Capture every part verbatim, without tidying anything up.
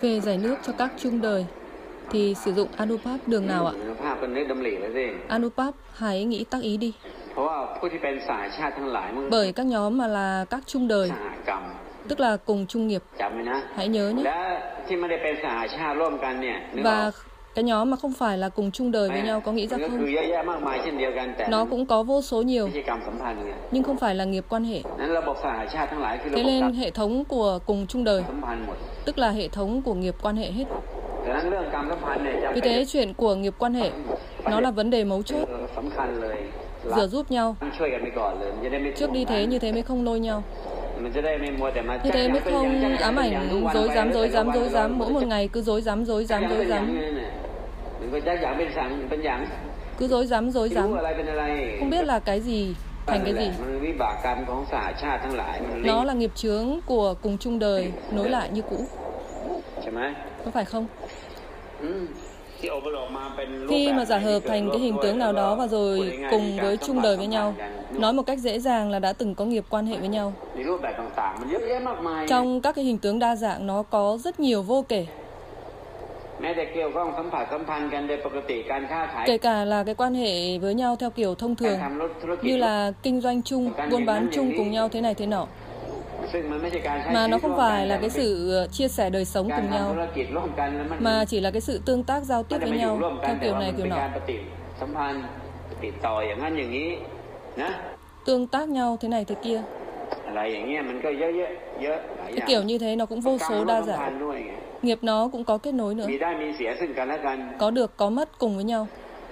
Về giải nước cho các chung đời thì sử dụng Anupap đường nào ạ? ภาพเป็นนึกดำริแล้วสิ Anupap hãy nghĩ tác ý đi. เพราะว่าผู้ที่เป็นสหชาติทั้งหลายมัน Bởi các nhóm mà là các chung đời, สหกรรม tức là cùng chung nghiệp. จำไว้นะ Hãy nhớ nhé. และที่ไม่ได้เป็นสหชาติร่วมกันเนี่ยนึกออก Và cái nhóm mà không phải là cùng chung đời với nhau có nghĩ ra ก็คื không? อเยอะแยะมากมายเช่นเดียวกันแต่ Nó cũng có vô số nhiều, ไม่ใช่กรรมสัมพันธ์ไง nhưng không phải là nghiệp quan hệ. นั้นระบบสหชาติทั้งหลายคือระ Thế บบ nên hệ thống của cùng chung đời, สัมพันธ์หมด tức là hệ thống của nghiệp quan hệ hết. ดังนั้นเรื่องกรรมสัมพันธ์เนี่ยจำ Vì เป็น thế chuyện của nghiệp quan hệ, nó là vấn đề mấu chốt, สำคัญเลย rửa giúp nhau. ช่วยกันไปก่อนเลยมันจะได้ไม่ Trước đi thế như thế mới không lôi nhau. มันจะได้ไม่มัวแต่มา Như thế mới không ám ảnh dối dám dối dám dối dám mỗi một ngày cứ dối dám dối dám dối dám มันก็จะอยากเป็นสังเป็นอย่าง cứ dối dám dối รู้ dám อะไรเป็นอะไร không biết là cái gì thành cái gì. มันวิบากกรรมของสหชาติทั้งหลายมัน Nó là nghiệp chướng của cùng chung đời nối lại như cũ, ใช่ไหม có phải không? อืมที่อบรมมาเป็นรูป Khi แบบ mà giả hợp thành cái hình tướng nào đó và rồi cùng với chung đời với nhau, nói một cách dễ dàng là đã từng có nghiệp quan hệ với nhau. ในรูปแบบต่างๆมันเยอะแยะมากมาย Trong các cái hình tướng đa dạng nó có rất nhiều vô kể. แม้แต่เกี่ยวข้องสัมผัสสัมพันธ์กันโดยปกติการค้าขาย Kể cả là cái quan hệ với nhau theo kiểu thông การ thường, ทำธุรกิจ như là kinh doanh chung, buôn bán chung cùng nhau thế này thế nọ. ซึ่งมันไม่ใช่การใช้ Mà ชี nó วิต không ร่วมกัน phải là cái sự chia sẻ đời sống การ cùng ทำ nhau, ธุรกิจร่วมกันแล้วมัน mà chỉ là cái sự tương tác giao มัน tiếp จะ với ไม่อยู่ nhau ร่วมกัน theo แต่ kiểu ว่า này มัน kiểu เป็นการ nọ. ปฏิสัมพันธ์ติดต่ออย่างนั้นอย่างนี้นะ Tương tác nhau thế này thế kia. อะไรอย่างเงี้ยมันก็เยอะๆเยอะหลายอ Cái ย่าง kiểu như thế nó cũng vô กรรม số ร่ว đa มสัมพัน dạng. ธ์ด้วยไง Nghiệp nó cũng có kết nối nữa, มีได้มีเสียซึ่งกันและกัน có được có mất cùng với nhau.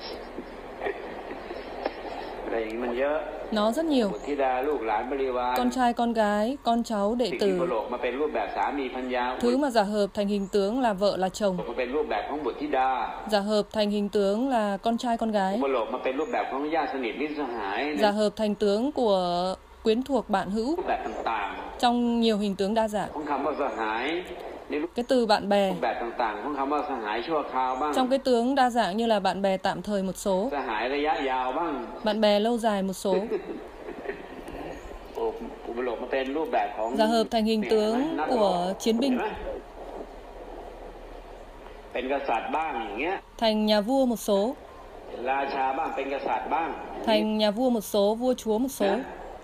อะไรอย่างนี้มันเยอะ Nó rất nhiều. บุตรธิดาลูกหลานบริวาร Con trai, con gái, con cháu, đệ สิ่งที่ tử. ประโลกมาเป็นรูปแบบสามีภรรยา Thứ mà giả hợp thành hình tướng là vợ là chồng, มาเป็นรูปแบบของบุตรธิดา giả hợp thành hình tướng là con trai, con gái, ประโลกมาเป็นรูปแบบของญาติสนิทมิตรสหาย giả hợp thành tướng của quyến thuộc bạn hữu รูปแบบต่าง trong nhiều hình tướng đa dạng. ๆของคำว่าสหายในรูป Cái từ bạn bè แบบต่างๆของคำว่าสหายชั่วคราวบ้าง trong cái tướng đa dạng như là bạn bè tạm thời một số, สหายระยะยาวบ้าง bạn bè lâu dài một số, อุปโลกมาเป็นรูปแบบของ giả hợp thành hình tướng của chiến binh, เป็นกษัตริย์บ้างอย่างเงี้ย thành nhà vua một số, ราชาบ้างเป็นกษัตริย์บ้าง thành nhà vua một số, vua chúa một số.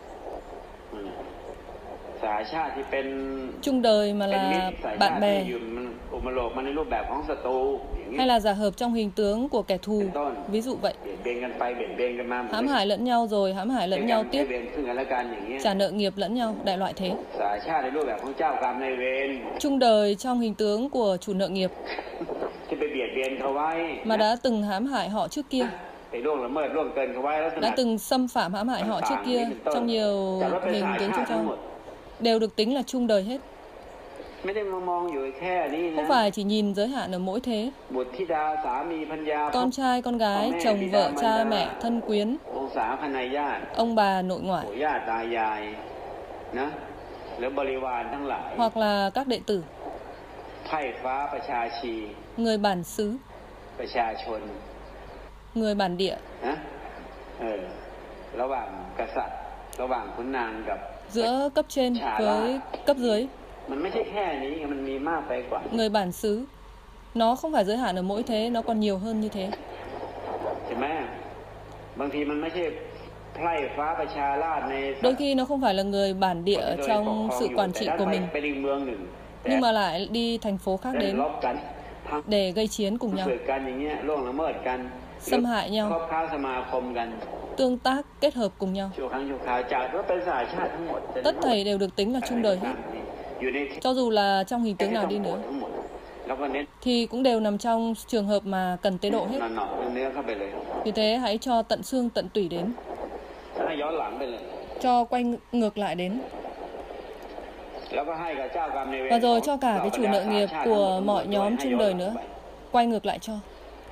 สหชาติที่เป็น Chung đời mà เป็นมิต là รสายชา bạn ติที่ bè อยู่มันอุปโลกมาในรูปแบบของศัตรูอย่างเงี้ย hay là giả hợp trong hình tướng của kẻ thù, ví dụ vậy. เบียดเบียนกันไปเบียดเบียนกันมา Hãm hại lẫn nhau rồi hãm hại lẫn nhau เบีย tiếp, ดเบียนซึ่งกันและกันอย่างเงี้ย trả nợ nghiệp lẫn nhau, đại loại thế. สหชาติในรูปแบบของเจ้ากรรมนายเวร Chung đời trong hình tướng của chủ nợ nghiệp ที่ไปเบียดเบียนเขาไว้ mà đã từng hãm hại họ trước kia, ไปล่วงละเมิดล่วงเกินเขาไว้ลักษณะ đã từng xâm phạm hãm hại họ trước kia trong nhiều แต่ว่าเป็น hình สห tướng ชา chung ติทั้งหมด trong đều được tính là chung đời hết, ไม่ได้มามองอยู่แค่นี้นะ không phải chỉ nhìn giới hạn ở mỗi thế. บุตรธิดาสามีภรรยา Con trai, con gái, chồng, vợ, cha, mẹ, thân quyến, องศาคณาญาติ ông bà, nội ปู่ ngoại ย่าตายายนะแล้วบริวารทั้งหลาย hoặc là các đệ tử, ไพร่ฟ้าประชาชี người bản xứ, ประชาชน người bản địa, นะเออระหว่างกษัตริย์ระหว่างขุนนางกับ giữa cấp trên với cấp dưới, มันไม่ใช่แค่นี้มันมีมากไปกว่า người bản xứ. Nó không phải giới hạn ở mỗi thế, nó còn nhiều hơn như thế. ใช่ไหมบางทีมันไม่ใช่ไพร่ฟ้าประชาราษฎร์ใน Đôi khi nó không phải là người bản địa trong sự quản trị của mình, เป็นอีกเมืองหนึ่ง nhưng mà lại đi thành phố khác เล่น đến รบกันทั้ง để gây chiến cùng nhau, ฝึกกันอย่างเงี้ยล่วงละเมิดกัน xâm hại ครอบ nhau, ครัวสมาคมกัน tương tác, kết hợp cùng nhau. ชั่วครั้งชั่วคราวจากว่าเป็นสหชาติทั้งหมด Tất thảy đều được tính là chung đời hết, อยู่ใน cho dù là trong hình tướng nào đi nữa, ทั้งหมดแล้วก็เน้น thì cũng đều nằm trong trường hợp mà cần tế độ hết. หน่อๆเนื้อเข้าไปเลย Vì thế hãy cho tận xương tận tủy đến, ให้ย้อนหลังไปเลย cho quay ngược lại đến, แล้วก็ให้กับเจ้ากรรมนายเวร và rồi cho cả cái chủ nợ nghiệp của mọi nhóm chung đời nữa, quay ngược lại cho.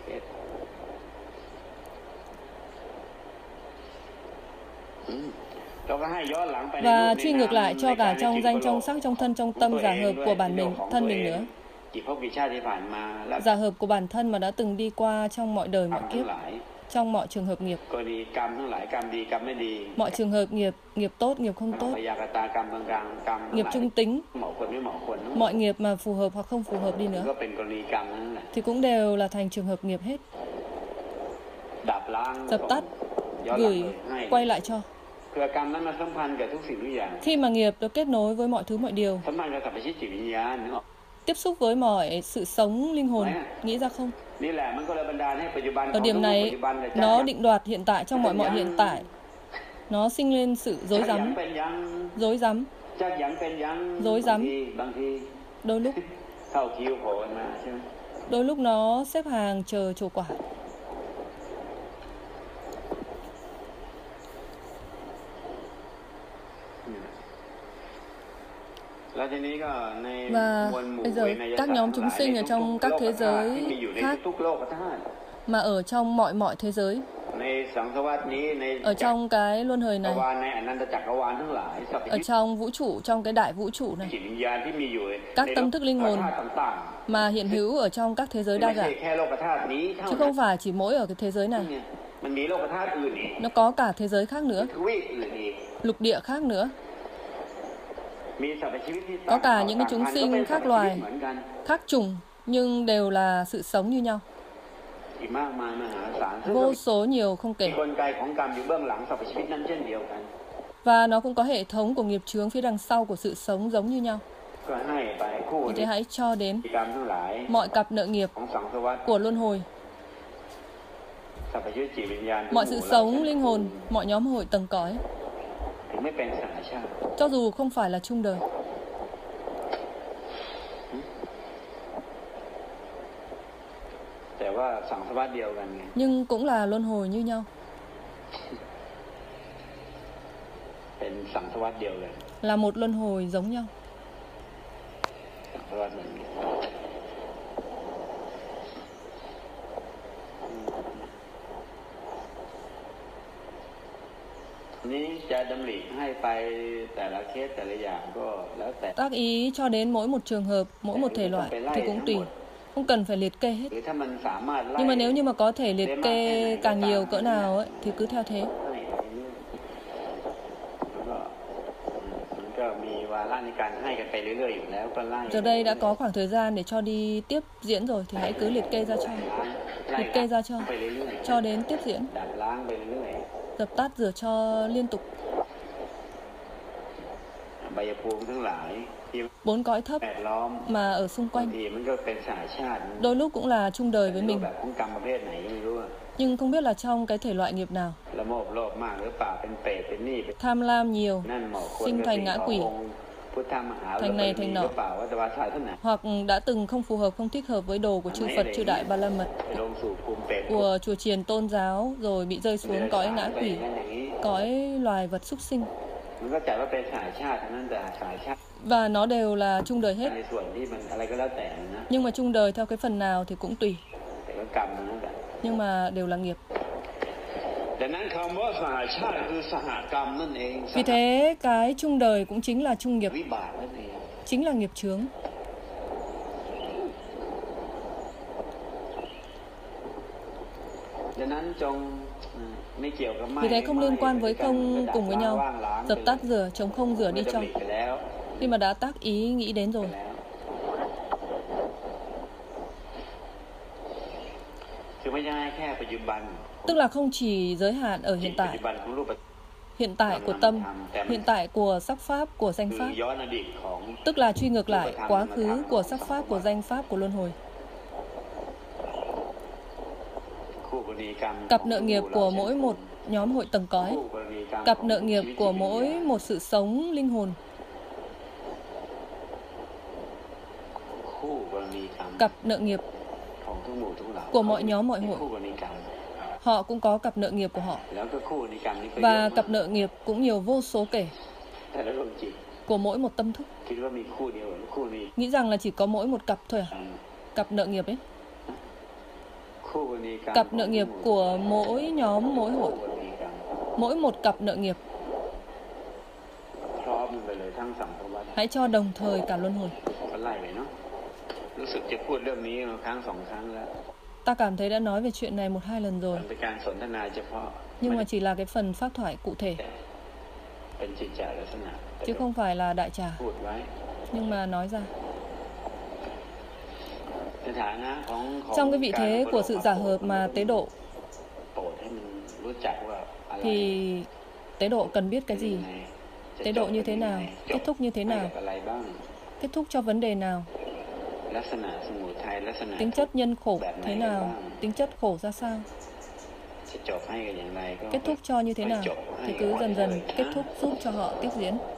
แล้วก็ให้ย้อนหลังไปใน Và รูป truy ใน ngược นาม lại cho ใน cả การ trong ใน danh จิต trong sắc trong thân trong tâm giả hợp của bản mình, thân mình nữa, กี่ภพกี่ชาติที่ผ่านมาแล้ว giả hợp của bản thân mà đã từng đi qua trong mọi đời mọi ทั้ง kiếp, หลาย trong mọi trường hợp nghiệp. กรณีกรรมทั้งหลายกรรมดีกรรมไม่ดี Mọi trường hợp nghiệp, nghiệp tốt, nghiệp không พ tốt, ยากตากรรมกลางๆกรรมทั้ง nghiệp หลาย trung tính, เหมาะคนไม่เหมาะคน mọi nghiệp mà phù hợp hoặc không phù hợp đi ก็ nữa เป็นกรณีกรรมนั่นแหละ thì cũng đều là thành trường hợp nghiệp hết. ดับล้าง Dập tắt, ย้อนหลัง gửi, ให้ quay lại cho. เพื่อกรรมนั้นมาสัมพันธ์กับทุกสิ่งทุกอย่าง Khi mà nghiệp được kết nối với mọi thứ mọi điều, สัมพันธ์กับสรรพชีวิตจิตวิญญาณนึกออก tiếp xúc với mọi sự sống linh hồn, nghĩ ra không? นี่แหละมันก็เลยบันดาลให้ปัจจุบัน Ở điểm ปัจ này, จุบันเนี่ย nó định đoạt hiện tại trong mọi mọi hiện tại. Nó sinh lên sự dối จักหยัง rắm, เป็นหยัง dối rắm, จักหยังเป็นหยัง dối rắm. บางทีบางที Đôi lúc, เข้าคิวโผล่มาใช่ไหม đôi lúc nó xếp hàng chờ trổ quả. แล้วทีนี้ก็ใน Và มวลหมู่ bây giờ เวนย các สัตว์ nhóm ทั้งห chúng ลาย sinh ở ใน trong ทุก các โลก thế ธาตุ giới ที่มีอยู่ใน khác ทุกโลกธาตุ mà ở trong mọi mọi thế giới, ในสังสวัสนี้ใน ở trong cái luân hồi จักร này, วาลในอนันตจักรวาลทั้งหลายสรรพ ở ชีวิต trong vũ trụ, trong cái đại vũ trụ này, จิตวิญญาณที่มีอยู่ các ใน tâm thức linh โล hồn กธาตุต่าง mà hiện hữu ở trong các thế ๆ giới ไม่ đa ใช่ dạng, แค่โลกธาตุนี้เท่า chứ นั้น không phải chỉ mỗi ở cái thế giới này, เนี่ยมันมีโลกธาตุอื่นอีก nó có cả thế giới khác nữa, ทวีปอื่นอีก lục địa khác nữa, มีสรรพชีวิตที่ có cả những cái chúng ต่างๆก็เป็น sinh สรรพ khác ชีวิต loài, เหมือนกัน khác chủng nhưng đều là sự sống như nhau, อีกมากมายมหาศาลซึ่ง vô số nhiều không มี kể. กลไกของกรรมอยู่เบื้องหลังสรรพชีวิตนั้นเช่นเดียวกัน Và nó cũng có hệ thống của nghiệp chướng phía đằng sau của sự sống giống như nhau. ก็ให้ไปคู่ Vì thế hãy cho đến กรรมทั้งหลาย mọi cặp nợ nghiệp ของสังสวัส của luân hồi, สรรพชีวิตจิตวิญญาณ mọi sự sống linh hồn, mọi nhóm hội tầng cõi, ถึงไม่เป็นสหชาติ cho dù không phải là chung đời, แต่ว่าสังสวัสเดียวกันไง nhưng cũng là luân hồi như nhau, เป็นสังสวัสเดียวกัน là một luân hồi giống nhau. สังสวัสเหมือนกันนี้จะดำริให้ไปแต่ละเคสแต่ละอย่างก็แล้วแต่ Tác ý cho đến mỗi một trường hợp, mỗi một thể loại thì cũng tùy, không cần phải liệt kê hết. หรือถ้ามันสามารถไล่ Nhưng mà nếu như mà có thể liệt kê càng nhiều cỡ nào ấy, thì cứ theo thế. ให้ไปเรื่อยแล้วก็มันก็มีวาระในการให้กันไปเรื่อยๆอยู่แล้วก็ไล่ Giờ đây đã có khoảng thời gian để cho đi tiếp diễn rồi thì hãy cứ liệt kê ra cho, ไล่ liệt kê ra cho, ไปเรื่อย cho đến tiếp diễn, ๆดับล้างไปเรื่อย dập tắt rửa cho liên tục. ๆใบภูมิทั้งหลายที่ Bốn cõi thấp แวดล้อม mà ở xung บาง quanh ทีมันก็เป็นสหชาติ đôi lúc cũng là chung đời với รูป mình, แบบของกรรมประเภทไหนก็ไม่รู้อะ nhưng không biết là trong cái thể loại nghiệp nào. ละโมบโลภมากหรือเปล่าเป็นเปรตเป็นหนี้เป็น Tham lam nhiều, นั่นเหมาะควร sinh กับ thành สิ่ง ngã ของ quỷ, องค์พุทธมหา thành này thành ห nọ, รือเปล่าวัตวาศาสนา hoặc đã từng không phù hợp, không thích hợp với đồ của chư Phật, chư Đại Ba La Mật, ลงสู่ภูมิเปรต của chùa chiền tôn giáo rồi bị rơi xuống cõi ngã ไป quỷ, อย่างนี้ cõi loài vật súc sinh. มันก็จัดว่าเป็นสายชาติทั้งนั้นแต่สายชาติ Và nó đều là chung đời ใน hết. ส่วนที่มันอะไรก็แล้วแต่นะ Nhưng mà chung đời theo cái phần nào thì cũng tùy, แต่ก็กรรมทั้งนั้นแหละ nhưng mà đều là nghiệp. ดังนั้นคำว่าสหชาติคือสหกรรมนั่นเอง Vì thế cái chung đời cũng chính là chung nghiệp, วิบากนั่นเอง chính là nghiệp chướng. ดังนั้นจงไม่เกี่ยวกับไม่ Vì thế không liên quan với không cùng với nhau, dập tắt rửa, chống không rửa đi cho. ไปแล้ว Khi mà đã tác ý nghĩ đến rồi, คือไม่ใช่แค่ปัจจุบัน tức là không chỉ giới hạn ở hiện ปัจ tại, จุบันของรูป hiện tại của tâm, hiện tại của sắc pháp, của danh คือ pháp, ย้อนอดีตของ tức là truy ngược lại quá khứ của sắc pháp, của danh pháp, của luân hồi. คู่กรณีกรรม Cặp nợ nghiệp của mỗi một nhóm hội tầng cõi, คู่กรณีกรรม cặp nợ nghiệp của mỗi một sự sống linh hồn, คู่กรณีกรรม cặp nợ nghiệp ของทุกหมู่ทุกเหล่า của mọi nhóm mọi hội. คู่กรณีกรรม Họ cũng có cặp nợ nghiệp của họ, แล้วก็คู่กรณีกรรมนี่ก็เยอะ và มาก cặp nợ nghiệp cũng nhiều vô số kể แต่ละดวงจิต của mỗi một tâm thức. คิดว่ามีคู่เดียวหรือคู่นี้ Nghĩ rằng là chỉ có mỗi một cặp thôi à? อืม Cặp nợ nghiệp ấy, คู่กรณีกรรม cặp nợ nghiệp của mỗi nhóm mỗi คู่ hội, กรณีกรรม mỗi một cặp nợ nghiệp. พร้อมไปเลยทั้งสังสารวัฏ Hãy cho đồng thời cả luân hồi. ก็ไล่ไปเนาะรู้สึกจะพูดเรื่องนี้มาครั้งสองครั้งแล้ว Ta cảm thấy đã nói về chuyện này một hai lần rồi, มันเป็นการสนทนาเฉพาะ nhưng mà chỉ là cái phần pháp thoại cụ thể, เป็นจิตจาลักษณะ chứ không phải là đại trà. พูดไว้ Nhưng mà nói ra, ในฐานะของของ trong cái vị thế của sự giả hợp mà tế độ โปรดให้มันรู้จักว่าอะไร thì tế độ cần biết cái เป็นยั gì, งไง tế độ như thế nào, kết thúc như thế ให้ nào, กับอะไรบ้าง kết thúc cho vấn đề nào, ลักษณะสมุทัยลักษณะ tính chất nhân khổ แบบไหน thế กันบ้าง nào, tính chất khổ ra sao, จะจบให้กันอย่างไรก็ kết thúc cho như thế nào, thì cứ dần dần kết thúc giúp cho họ tiếp diễn.